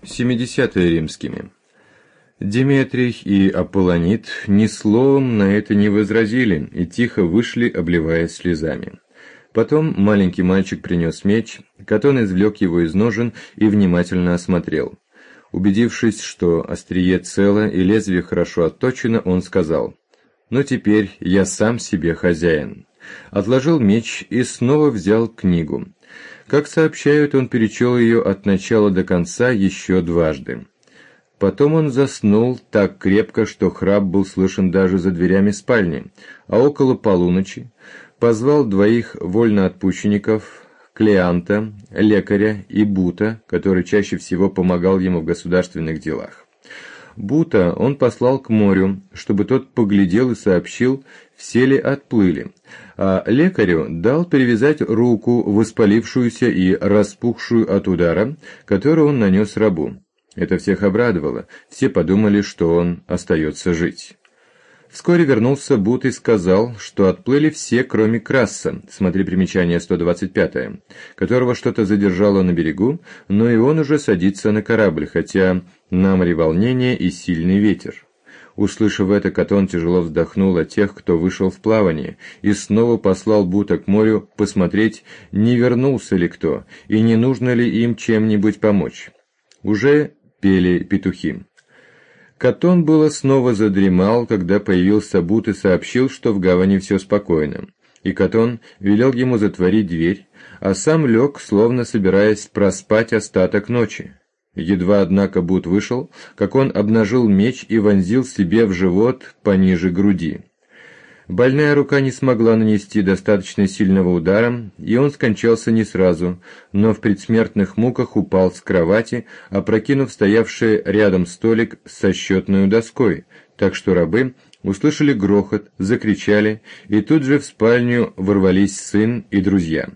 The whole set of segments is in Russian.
70-е римскими. Деметрий и Аполлонит ни словом на это не возразили и тихо вышли, обливаясь слезами. Потом маленький мальчик принес меч, Катон извлек его из ножен и внимательно осмотрел. Убедившись, что острие цело и лезвие хорошо отточено, он сказал: «Ну теперь я сам себе хозяин». Отложил меч и снова взял книгу. Как сообщают, он перечел ее от начала до конца еще дважды. Потом он заснул так крепко, что храп был слышен даже за дверями спальни, а около полуночи позвал двоих вольноотпущенников, Клеанта, лекаря, и Бута, который чаще всего помогал ему в государственных делах. Бута он послал к морю, чтобы тот поглядел и сообщил, все ли отплыли, а лекарю дал перевязать руку, воспалившуюся и распухшую от удара, который он нанес рабу. Это всех обрадовало, все подумали, что он остается жить. Вскоре вернулся Бут и сказал, что отплыли все, кроме Краса, смотри примечание 125, которого что-то задержало на берегу, но и он уже садится на корабль, хотя на море волнение и сильный ветер. Услышав это, Катон тяжело вздохнул о тех, кто вышел в плавание, и снова послал Бута к морю посмотреть, не вернулся ли кто, и не нужно ли им чем-нибудь помочь. Уже пели петухи. Катон было снова задремал, когда появился Бут и сообщил, что в гавани все спокойно. И Катон велел ему затворить дверь, а сам лег, словно собираясь проспать остаток ночи. Едва, однако, Бут вышел, как он обнажил меч и вонзил себе в живот пониже груди. Больная рука не смогла нанести достаточно сильного удара, и он скончался не сразу, но в предсмертных муках упал с кровати, опрокинув стоявший рядом столик со счетной доской, так что рабы услышали грохот, закричали, и тут же в спальню ворвались сын и друзья.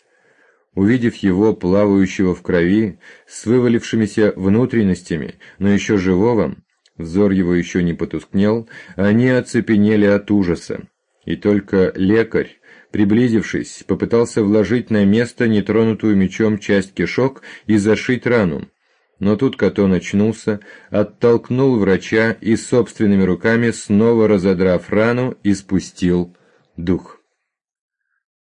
Увидев его, плавающего в крови, с вывалившимися внутренностями, но еще живого, взор его еще не потускнел, они оцепенели от ужаса. И только лекарь, приблизившись, попытался вложить на место нетронутую мечом часть кишок и зашить рану. Но тут Катон очнулся, оттолкнул врача и собственными руками, снова разодрав рану, испустил дух.